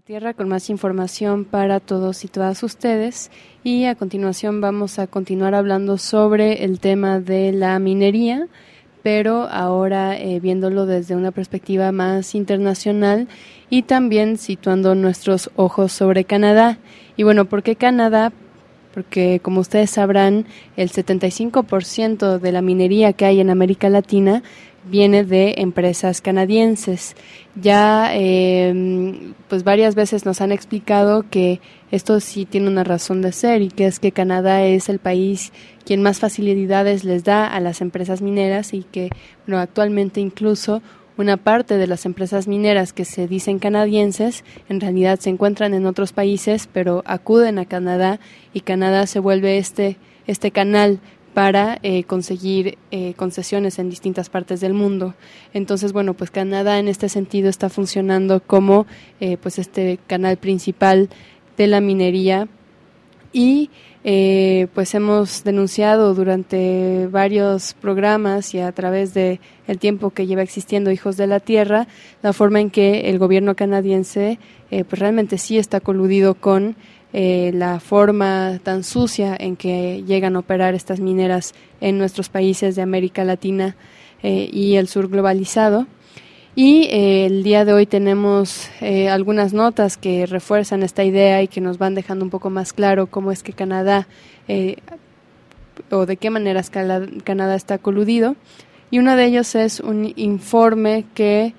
Tierra con más información para todos y todas ustedes, y a continuación vamos a continuar hablando sobre el tema de la minería, pero ahora viéndolo desde una perspectiva más internacional y también situando nuestros ojos sobre Canadá. Y bueno, ¿por qué Canadá? Porque como ustedes sabrán, el 75% de la minería que hay en América Latina viene de empresas canadienses. Ya pues varias veces nos han explicado que esto sí tiene una razón de ser, y que es que Canadá es el país quien más facilidades les da a las empresas mineras, y que bueno, actualmente incluso una parte de las empresas mineras que se dicen canadienses en realidad se encuentran en otros países, pero acuden a Canadá, y Canadá se vuelve este canal para conseguir concesiones en distintas partes del mundo. Entonces, bueno, pues Canadá en este sentido está funcionando como pues este canal principal de la minería, y pues hemos denunciado durante varios programas y a través de el tiempo que lleva existiendo Hijos de la Tierra, la forma en que el gobierno canadiense pues realmente sí está coludido con la forma tan sucia en que llegan a operar estas mineras en nuestros países de América Latina y el sur globalizado. Y el día de hoy tenemos algunas notas que refuerzan esta idea y que nos van dejando un poco más claro cómo es que Canadá o de qué maneras Canadá está coludido. Y uno de ellos es un informe que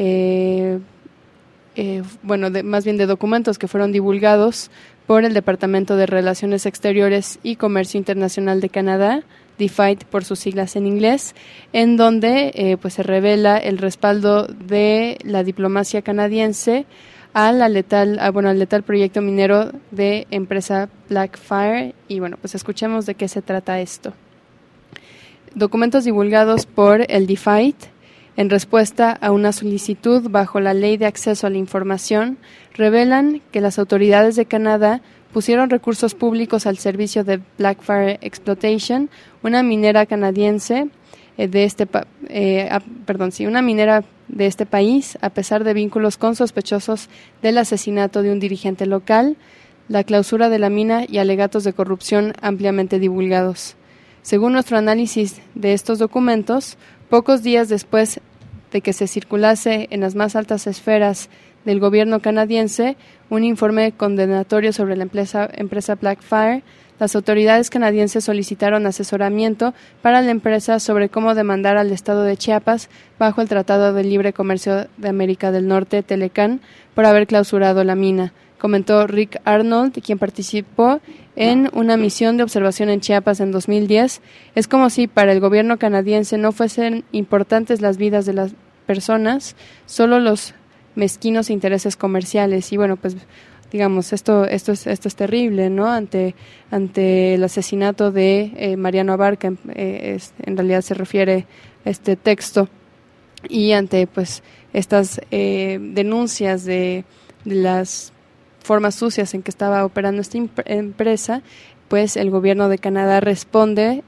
más bien de documentos que fueron divulgados por el Departamento de Relaciones Exteriores y Comercio Internacional de Canadá, DFID por sus siglas en inglés, en donde pues se revela el respaldo de la diplomacia canadiense al letal proyecto minero de empresa Blackfire. Y bueno, pues escuchemos de qué se trata esto. Documentos divulgados por el DFID en respuesta a una solicitud bajo la Ley de Acceso a la Información, revelan que las autoridades de Canadá pusieron recursos públicos al servicio de Blackfire Exploitation, una minera canadiense una minera de este país, a pesar de vínculos con sospechosos del asesinato de un dirigente local, la clausura de la mina y alegatos de corrupción ampliamente divulgados. Según nuestro análisis de estos documentos, pocos días después de que se circulase en las más altas esferas del gobierno canadiense un informe condenatorio sobre la empresa Blackfire, las autoridades canadienses solicitaron asesoramiento para la empresa sobre cómo demandar al estado de Chiapas bajo el Tratado de Libre Comercio de América del Norte, TELECAN, por haber clausurado la mina, comentó Rick Arnold, quien participó en una misión de observación en Chiapas en 2010. Es como si para el gobierno canadiense no fuesen importantes las vidas de las personas, solo los mezquinos intereses comerciales. Y bueno, pues digamos, esto es terrible, ¿no? Ante el asesinato de Mariano Abarca, en realidad se refiere este texto, y ante pues estas denuncias de las formas sucias en que estaba operando esta empresa, pues el gobierno de Canadá responde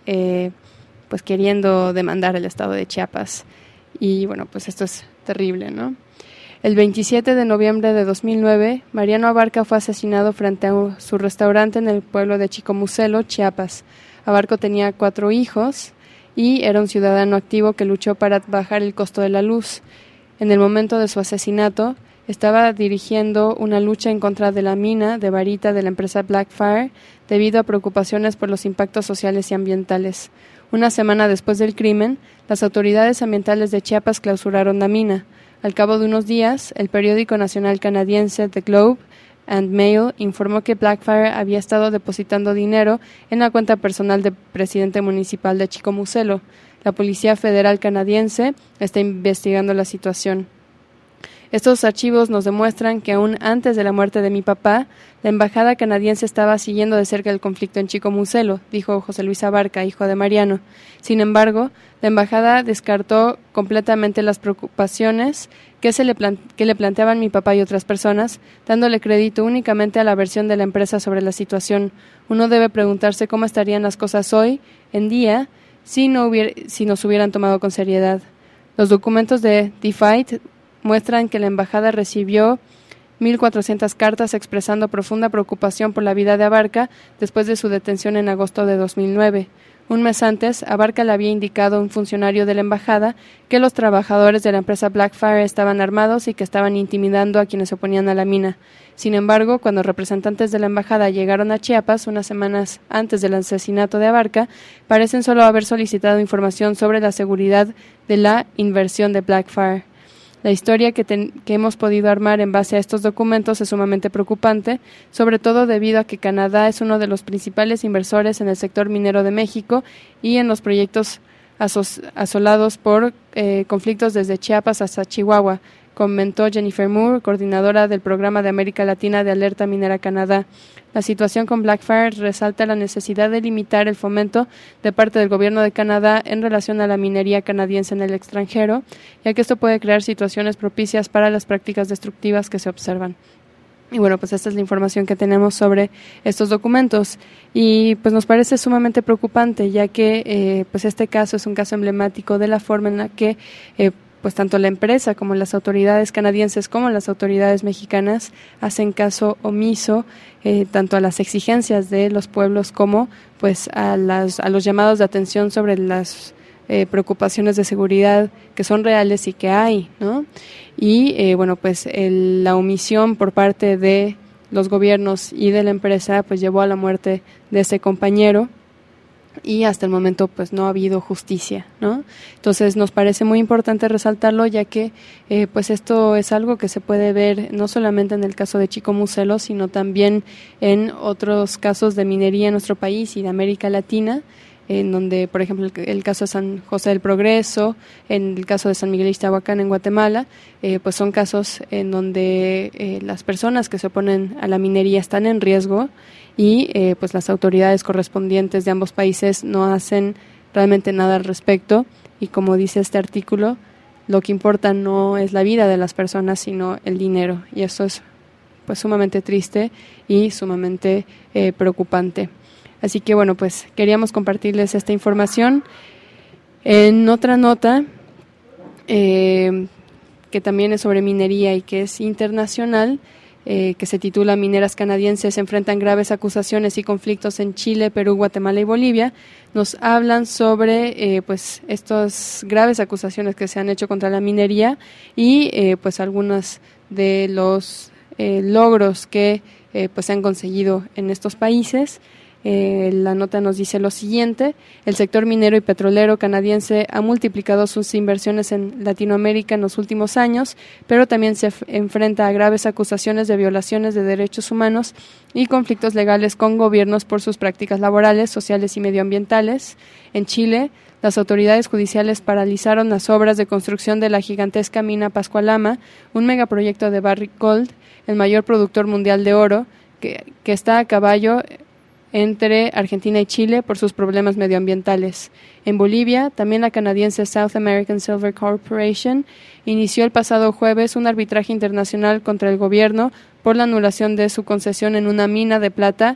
pues queriendo demandar al estado de Chiapas. Y bueno, pues esto es terrible, ¿no? El 27 de noviembre de 2009, Mariano Abarca fue asesinado frente a su restaurante en el pueblo de Chicomucelo, Chiapas. Abarca tenía 4 hijos y era un ciudadano activo que luchó para bajar el costo de la luz. En el momento de su asesinato, estaba dirigiendo una lucha en contra de la mina de barita de la empresa Blackfire debido a preocupaciones por los impactos sociales y ambientales. Una semana después del crimen, las autoridades ambientales de Chiapas clausuraron la mina. Al cabo de unos días, el periódico nacional canadiense The Globe and Mail informó que Blackfire había estado depositando dinero en la cuenta personal del presidente municipal de Chicomucelo. La Policía Federal canadiense está investigando la situación. Estos archivos nos demuestran que aún antes de la muerte de mi papá, la embajada canadiense estaba siguiendo de cerca el conflicto en Chicomucelo, dijo José Luis Abarca, hijo de Mariano. Sin embargo, la embajada descartó completamente las preocupaciones que le planteaban mi papá y otras personas, dándole crédito únicamente a la versión de la empresa sobre la situación. Uno debe preguntarse cómo estarían las cosas hoy en día si nos hubieran tomado con seriedad. Los documentos de DFID muestran que la embajada recibió 1.400 cartas expresando profunda preocupación por la vida de Abarca después de su detención en agosto de 2009. Un mes antes, Abarca le había indicado a un funcionario de la embajada que los trabajadores de la empresa Blackfire estaban armados y que estaban intimidando a quienes se oponían a la mina. Sin embargo, cuando representantes de la embajada llegaron a Chiapas unas semanas antes del asesinato de Abarca, parecen solo haber solicitado información sobre la seguridad de la inversión de Blackfire. La historia que hemos podido armar en base a estos documentos es sumamente preocupante, sobre todo debido a que Canadá es uno de los principales inversores en el sector minero de México y en los proyectos asolados por conflictos desde Chiapas hasta Chihuahua, comentó Jennifer Moore, coordinadora del Programa de América Latina de Alerta Minera Canadá. La situación con Blackfire resalta la necesidad de limitar el fomento de parte del gobierno de Canadá en relación a la minería canadiense en el extranjero, ya que esto puede crear situaciones propicias para las prácticas destructivas que se observan. Y bueno, pues esta es la información que tenemos sobre estos documentos y pues nos parece sumamente preocupante, ya que pues este caso es un caso emblemático de la forma en la que pues tanto la empresa como las autoridades canadienses como las autoridades mexicanas hacen caso omiso tanto a las exigencias de los pueblos como pues a los llamados de atención sobre las preocupaciones de seguridad que son reales y que hay, ¿no? Y bueno, pues la omisión por parte de los gobiernos y de la empresa pues llevó a la muerte de este compañero. Y hasta el momento pues no ha habido justicia, ¿no? Entonces nos parece muy importante resaltarlo, ya que pues esto es algo que se puede ver no solamente en el caso de Chico Muselo, sino también en otros casos de minería en nuestro país y de América Latina, en donde, por ejemplo, el caso de San José del Progreso, en el caso de San Miguel Ixtahuacán en Guatemala, pues son casos en donde las personas que se oponen a la minería están en riesgo y pues las autoridades correspondientes de ambos países no hacen realmente nada al respecto, y como dice este artículo, lo que importa no es la vida de las personas, sino el dinero, y eso es pues sumamente triste y sumamente preocupante. Así que bueno, pues queríamos compartirles esta información. En otra nota, que también es sobre minería y que es internacional, que se titula Mineras canadienses enfrentan graves acusaciones y conflictos en Chile, Perú, Guatemala y Bolivia, nos hablan sobre pues estas graves acusaciones que se han hecho contra la minería y pues algunos de los logros que pues se han conseguido en estos países. La nota nos dice lo siguiente: el sector minero y petrolero canadiense ha multiplicado sus inversiones en Latinoamérica en los últimos años, pero también se enfrenta a graves acusaciones de violaciones de derechos humanos y conflictos legales con gobiernos por sus prácticas laborales, sociales y medioambientales. En Chile, las autoridades judiciales paralizaron las obras de construcción de la gigantesca mina Pascualama, un megaproyecto de Barrick Gold, el mayor productor mundial de oro, que está a caballo entre Argentina y Chile por sus problemas medioambientales. En Bolivia, también la canadiense South American Silver Corporation inició el pasado jueves un arbitraje internacional contra el gobierno por la anulación de su concesión en una mina de plata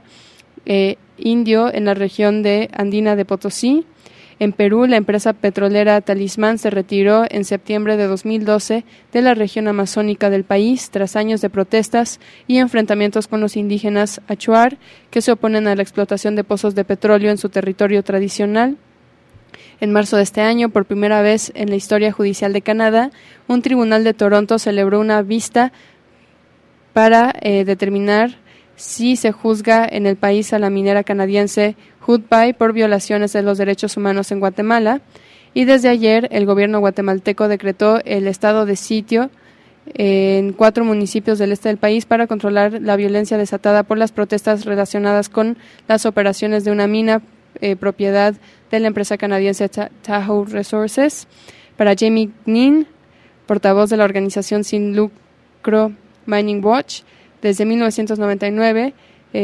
indio en la región de andina de Potosí. En Perú, la empresa petrolera Talismán se retiró en septiembre de 2012 de la región amazónica del país tras años de protestas y enfrentamientos con los indígenas Achuar, que se oponen a la explotación de pozos de petróleo en su territorio tradicional. En marzo de este año, por primera vez en la historia judicial de Canadá, un tribunal de Toronto celebró una vista para determinar si se juzga en el país a la minera canadiense Hudbay por violaciones de los derechos humanos en Guatemala, y desde ayer el gobierno guatemalteco decretó el estado de sitio en 4 municipios del este del país para controlar la violencia desatada por las protestas relacionadas con las operaciones de una mina propiedad de la empresa canadiense Tahoe Resources. Para Jamie Gneen, portavoz de la organización sin lucro Mining Watch, desde 1999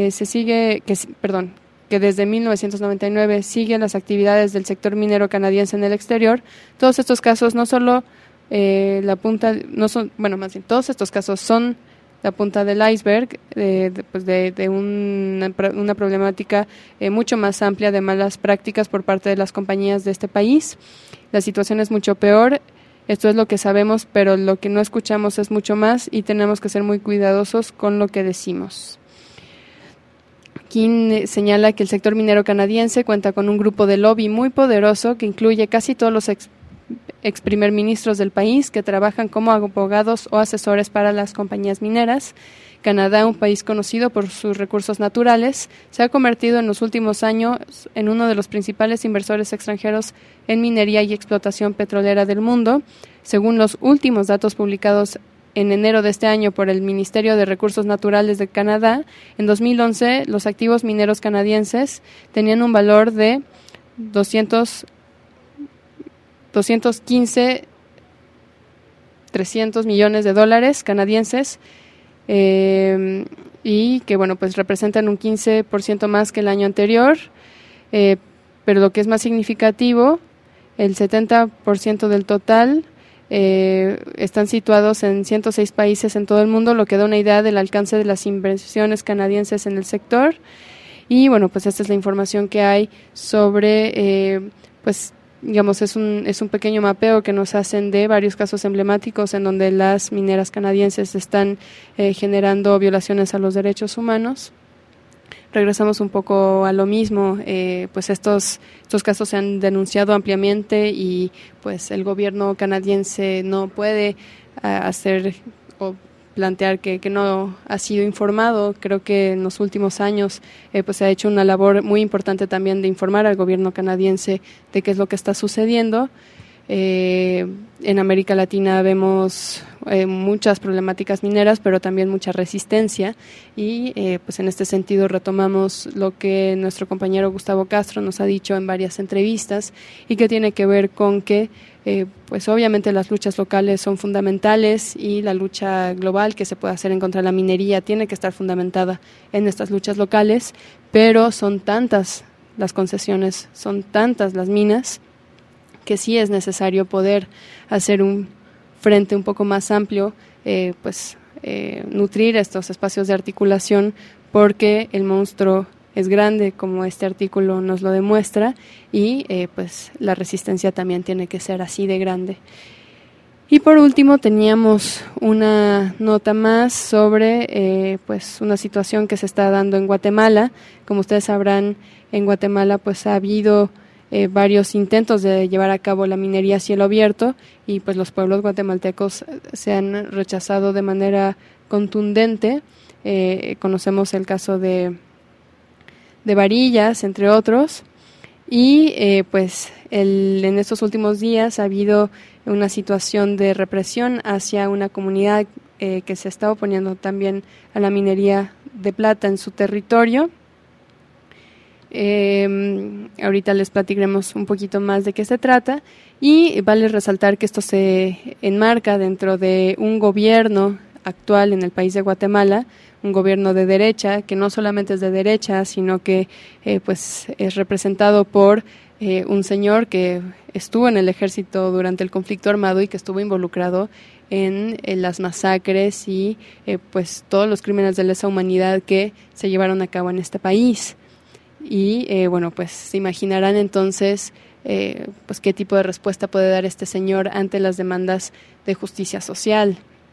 que desde 1999 siguen las actividades del sector minero canadiense en el exterior. Todos estos casos todos estos casos son la punta del iceberg de una problemática mucho más amplia de malas prácticas por parte de las compañías de este país. La situación es mucho peor Esto es lo que sabemos, pero lo que no escuchamos es mucho más y tenemos que ser muy cuidadosos con lo que decimos. King señala que el sector minero canadiense cuenta con un grupo de lobby muy poderoso que incluye casi todos los ex primer ministros del país que trabajan como abogados o asesores para las compañías mineras. Canadá, un país conocido por sus recursos naturales, se ha convertido en los últimos años en uno de los principales inversores extranjeros en minería y explotación petrolera del mundo. Según los últimos datos publicados en enero de este año por el Ministerio de Recursos Naturales de Canadá, en 2011 los activos mineros canadienses tenían un valor de 300 millones de dólares canadienses, y que pues representan un 15% más que el año anterior, pero lo que es más significativo, el 70% del total están situados en 106 países en todo el mundo, lo que da una idea del alcance de las inversiones canadienses en el sector. Y esta es la información que hay sobre, es un pequeño mapeo que nos hacen de varios casos emblemáticos en donde las mineras canadienses están generando violaciones a los derechos humanos. Regresamos un poco a lo mismo, estos casos se han denunciado ampliamente y el gobierno canadiense no puede hacer o plantear que no ha sido informado. Creo que en los últimos años se ha hecho una labor muy importante también de informar al gobierno canadiense de qué es lo que está sucediendo. En América Latina vemos muchas problemáticas mineras, pero también mucha resistencia y en este sentido retomamos lo que nuestro compañero Gustavo Castro nos ha dicho en varias entrevistas y que tiene que ver con que obviamente las luchas locales son fundamentales y la lucha global que se puede hacer en contra de la minería tiene que estar fundamentada en estas luchas locales, pero son tantas las concesiones, son tantas las minas que sí es necesario poder hacer un frente un poco más amplio, nutrir estos espacios de articulación, porque el monstruo es grande, como este artículo nos lo demuestra, y la resistencia también tiene que ser así de grande. Y por último teníamos una nota más sobre una situación que se está dando en Guatemala. Como ustedes sabrán, en Guatemala ha habido varios intentos de llevar a cabo la minería a cielo abierto y los pueblos guatemaltecos se han rechazado de manera contundente. Conocemos el caso de Varillas, entre otros, y en estos últimos días ha habido una situación de represión hacia una comunidad que se está oponiendo también a la minería de plata en su territorio. Ahorita les platicaremos un poquito más de qué se trata y vale resaltar que esto se enmarca dentro de un gobierno actual en el país de Guatemala, un gobierno de derecha que no solamente es de derecha, sino que es representado por un señor que estuvo en el ejército durante el conflicto armado y que estuvo involucrado en las masacres y todos los crímenes de lesa humanidad que se llevaron a cabo en este país. Y se imaginarán entonces qué tipo de respuesta puede dar este señor ante las demandas de justicia social.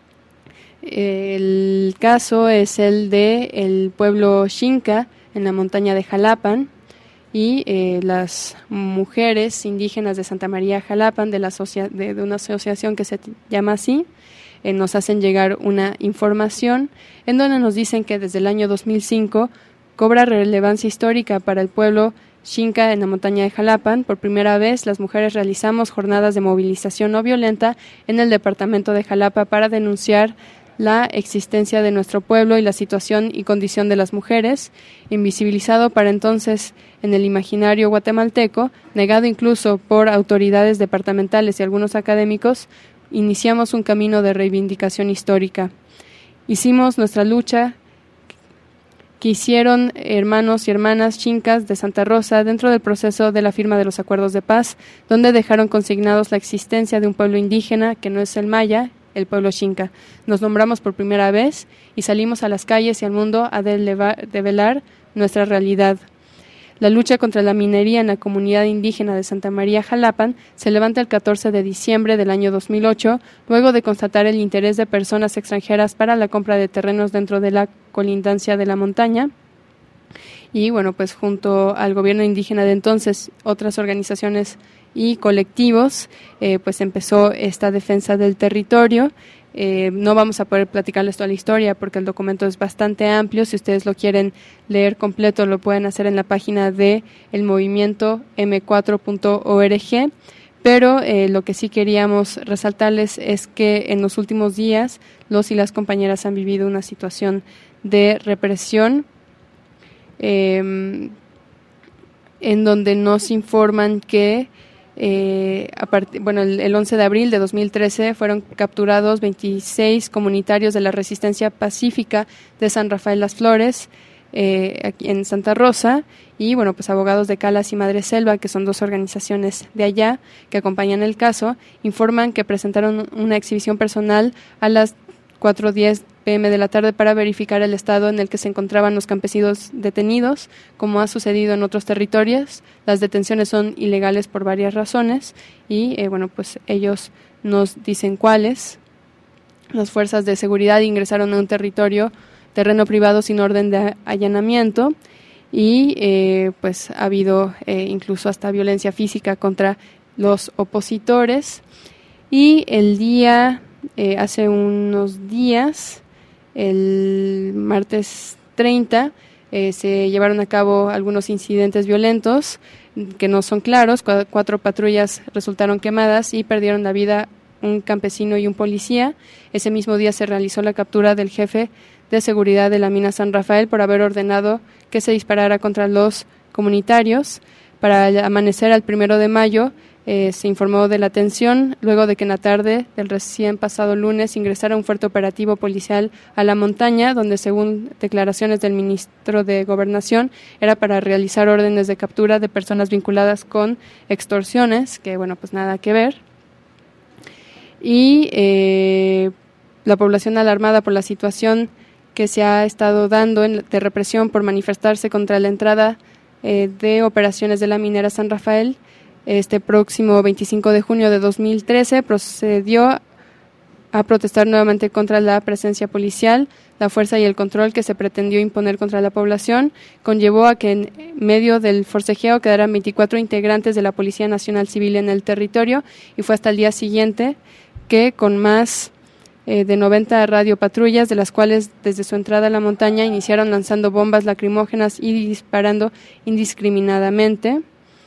El caso es el de el pueblo Xinca en la montaña de Jalapan y las mujeres indígenas de Santa María Jalapan de una asociación que se llama así, nos hacen llegar una información en donde nos dicen que desde el año 2005 cobra relevancia histórica para el pueblo Xinca en la montaña de Jalapan. Por primera vez, las mujeres realizamos jornadas de movilización no violenta en el departamento de Jalapa para denunciar la existencia de nuestro pueblo y la situación y condición de las mujeres, invisibilizado para entonces en el imaginario guatemalteco, negado incluso por autoridades departamentales y algunos académicos. Iniciamos un camino de reivindicación histórica. Hicimos nuestra lucha que hicieron hermanos y hermanas xincas de Santa Rosa dentro del proceso de la firma de los acuerdos de paz, donde dejaron consignados la existencia de un pueblo indígena que no es el maya, el pueblo xinca. Nos nombramos por primera vez y salimos a las calles y al mundo a develar nuestra realidad. La lucha contra la minería en la comunidad indígena de Santa María Xalapan se levanta el 14 de diciembre del año 2008, luego de constatar el interés de personas extranjeras para la compra de terrenos dentro de la colindancia de la montaña. Y bueno, pues junto al gobierno indígena de entonces, otras organizaciones y colectivos, pues empezó esta defensa del territorio. No vamos a poder platicarles toda la historia porque el documento es bastante amplio. Si ustedes lo quieren leer completo, lo pueden hacer en la página de el movimiento m4.org. Pero lo que sí queríamos resaltarles es que en los últimos días los y las compañeras han vivido una situación de represión en donde nos informan que el 11 de abril de 2013 fueron capturados 26 comunitarios de la Resistencia Pacífica de San Rafael Las Flores, aquí en Santa Rosa, y bueno, pues abogados de Calas y Madre Selva, que son dos organizaciones de allá que acompañan el caso, informan que presentaron una exhibición personal a las 4:10 p.m. de la tarde para verificar el estado en el que se encontraban los campesinos detenidos, como ha sucedido en otros territorios. Las detenciones son ilegales por varias razones y, pues ellos nos dicen cuáles. Las fuerzas de seguridad ingresaron a un terreno privado sin orden de allanamiento y pues ha habido incluso hasta violencia física contra los opositores. Y hace unos días, el martes 30, se llevaron a cabo algunos incidentes violentos que no son claros. 4 patrullas resultaron quemadas y perdieron la vida un campesino y un policía. Ese mismo día se realizó la captura del jefe de seguridad de la mina San Rafael por haber ordenado que se disparara contra los comunitarios. Para el amanecer al 1 de mayo, se informó de la atención luego de que en la tarde del recién pasado lunes ingresara un fuerte operativo policial a la montaña, donde según declaraciones del ministro de Gobernación era para realizar órdenes de captura de personas vinculadas con extorsiones, que pues nada que ver. Y la población alarmada por la situación que se ha estado dando de represión por manifestarse contra la entrada de operaciones de la minera San Rafael. Este próximo 25 de junio de 2013 procedió a protestar nuevamente contra la presencia policial. La fuerza y el control que se pretendió imponer contra la población conllevó a que en medio del forcejeo quedaran 24 integrantes de la Policía Nacional Civil en el territorio, y fue hasta el día siguiente que con más de 90 radiopatrullas, de las cuales desde su entrada a la montaña iniciaron lanzando bombas lacrimógenas y disparando indiscriminadamente.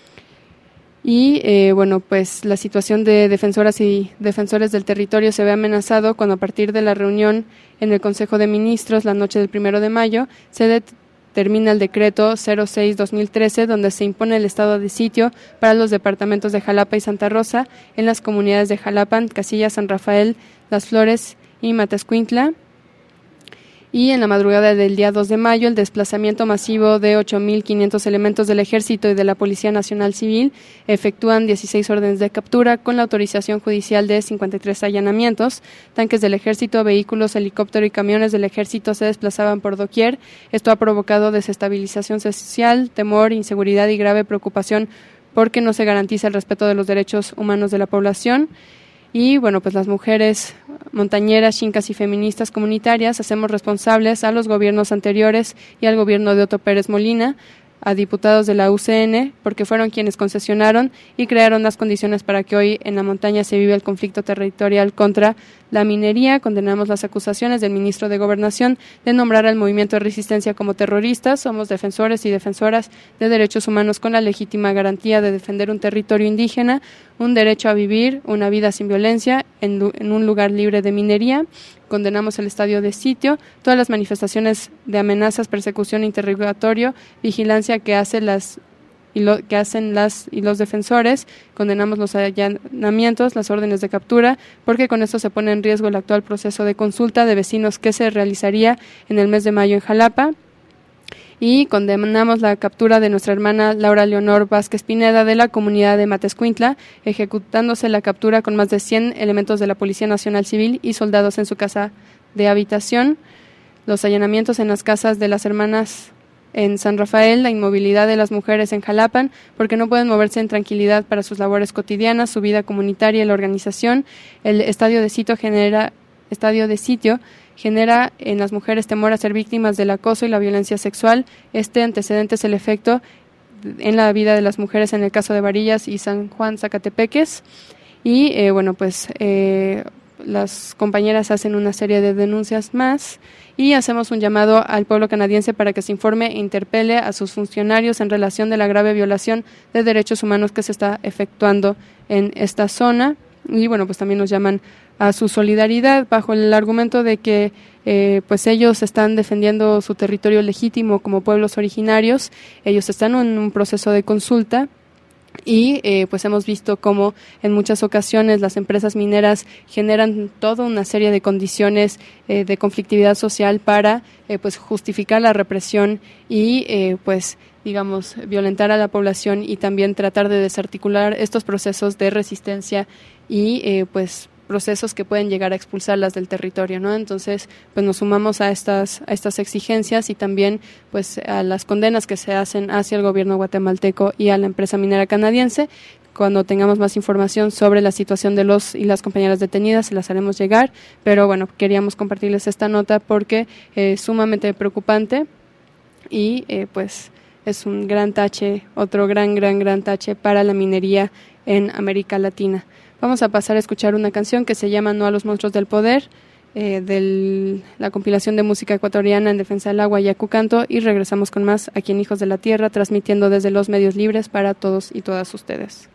Y pues la situación de defensoras y defensores del territorio se ve amenazado cuando a partir de la reunión en el Consejo de Ministros la noche del 1 de mayo se determina el decreto 06-2013, donde se impone el estado de sitio para los departamentos de Xalapa y Santa Rosa en las comunidades de Xalapan, Casillas, San Rafael, Las Flores y Matescuintla. Y en la madrugada del día 2 de mayo, el desplazamiento masivo de 8.500 elementos del Ejército y de la Policía Nacional Civil efectúan 16 órdenes de captura con la autorización judicial de 53 allanamientos. Tanques del Ejército, vehículos, helicóptero y camiones del Ejército se desplazaban por doquier. Esto ha provocado desestabilización social, temor, inseguridad y grave preocupación porque no se garantiza el respeto de los derechos humanos de la población. Y pues las mujeres montañeras, chincas y feministas comunitarias hacemos responsables a los gobiernos anteriores y al gobierno de Otto Pérez Molina, a diputados de la UCN, porque fueron quienes concesionaron y crearon las condiciones para que hoy en la montaña se vive el conflicto territorial contra la minería. Condenamos las acusaciones del ministro de Gobernación de nombrar al movimiento de resistencia como terroristas. Somos defensores y defensoras de derechos humanos con la legítima garantía de defender un territorio indígena, un derecho a vivir una vida sin violencia en un lugar libre de minería. Condenamos el estado de sitio, todas las manifestaciones de amenazas, persecución, interrogatorio, vigilancia que hacen las y los defensores. Condenamos los allanamientos, las órdenes de captura, porque con esto se pone en riesgo el actual proceso de consulta de vecinos que se realizaría en el mes de mayo en Xalapa. Y condenamos la captura de nuestra hermana Laura Leonor Vázquez Pineda de la comunidad de Matescuintla, ejecutándose la captura con más de 100 elementos de la Policía Nacional Civil y soldados en su casa de habitación. Los allanamientos en las casas de las hermanas En San Rafael, la inmovilidad de las mujeres en Jalapan, porque no pueden moverse en tranquilidad para sus labores cotidianas, su vida comunitaria y la organización. El estadio de sitio genera en las mujeres temor a ser víctimas del acoso y la violencia sexual. Este antecedente es el efecto en la vida de las mujeres en el caso de Varillas y San Juan Zacatepeques. Y las compañeras hacen una serie de denuncias más y hacemos un llamado al pueblo canadiense para que se informe e interpele a sus funcionarios en relación de la grave violación de derechos humanos que se está efectuando en esta zona. Y pues también nos llaman a su solidaridad bajo el argumento de que ellos están defendiendo su territorio legítimo como pueblos originarios. Ellos están en un proceso de consulta. Y hemos visto cómo en muchas ocasiones las empresas mineras generan toda una serie de condiciones de conflictividad social para justificar la represión y violentar a la población y también tratar de desarticular estos procesos de resistencia y procesos que pueden llegar a expulsarlas del territorio, ¿no? Entonces, nos sumamos a estas exigencias y también a las condenas que se hacen hacia el gobierno guatemalteco y a la empresa minera canadiense. Cuando tengamos más información sobre la situación de los y las compañeras detenidas, se las haremos llegar, pero queríamos compartirles esta nota porque es sumamente preocupante y es un gran tache, otro gran tache para la minería en América Latina. Vamos a pasar a escuchar una canción que se llama No a los monstruos del poder, de la compilación de música ecuatoriana en defensa del agua, Yacu Canto, y regresamos con más aquí en Hijos de la Tierra, transmitiendo desde los medios libres para todos y todas ustedes.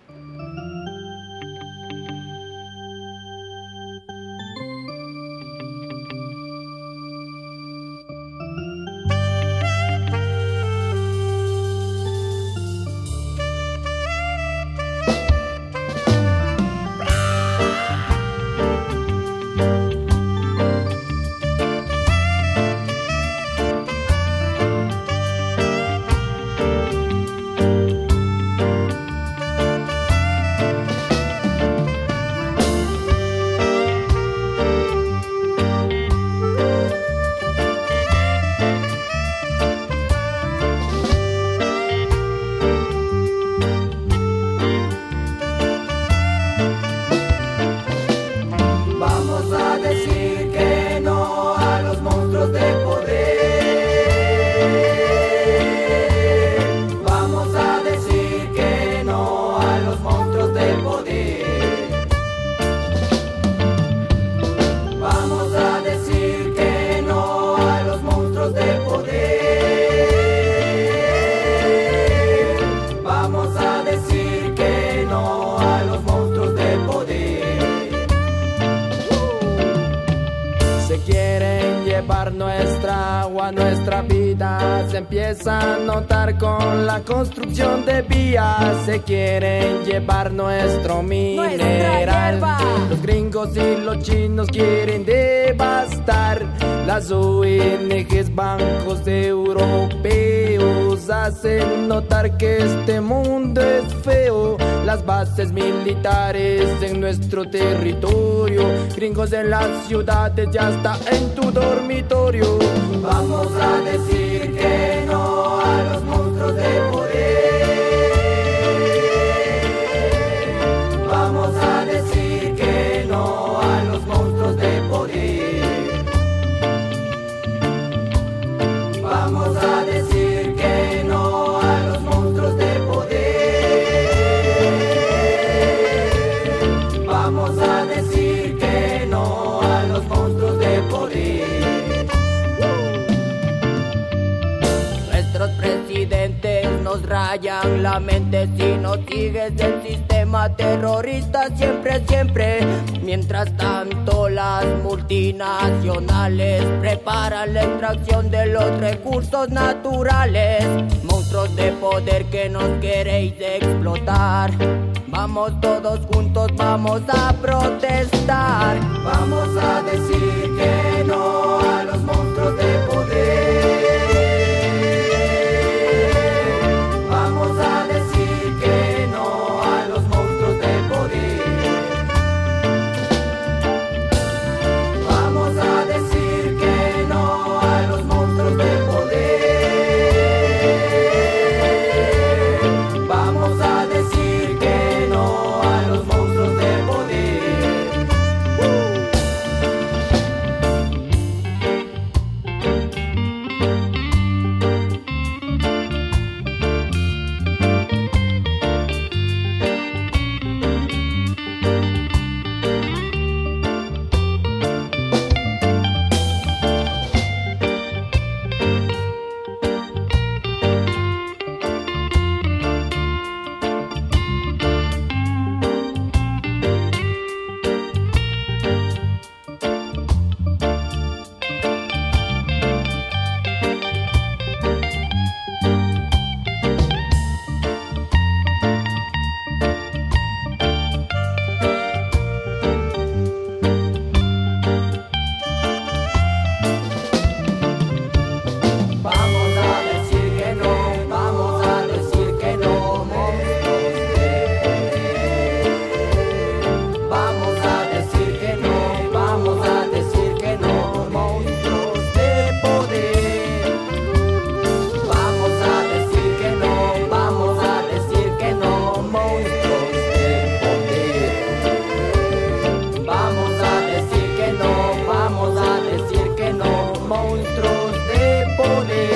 Nuestra vida se empieza a notar con la construcción de vías. Se quieren llevar nuestro mineral. Los gringos y los chinos quieren devastar. Las ONGs, bancos europeos hacen notar que este mundo es feo. Las bases militares en nuestro territorio, gringos en las ciudades y hasta en tu dormitorio. Vamos a decir que no a los monstruos de poder. Vamos a decir que no a los monstruos de poder. Vamos a decir que no a los monstruos de poder. Vamos a decir que no a los monstruos de poder. Nuestros presidentes nos rayan la mente si no sigues el sistema terrorista siempre, siempre. Mientras tanto las multinacionales preparan la extracción de los recursos naturales. Monstruos de poder que nos queréis explotar. Vamos todos juntos, vamos a protestar. Vamos a decir que no a los monstruos de poder. Vamos a decir que no a los monstruos de poder. Vamos a decir que no a los monstruos de poder. de poder.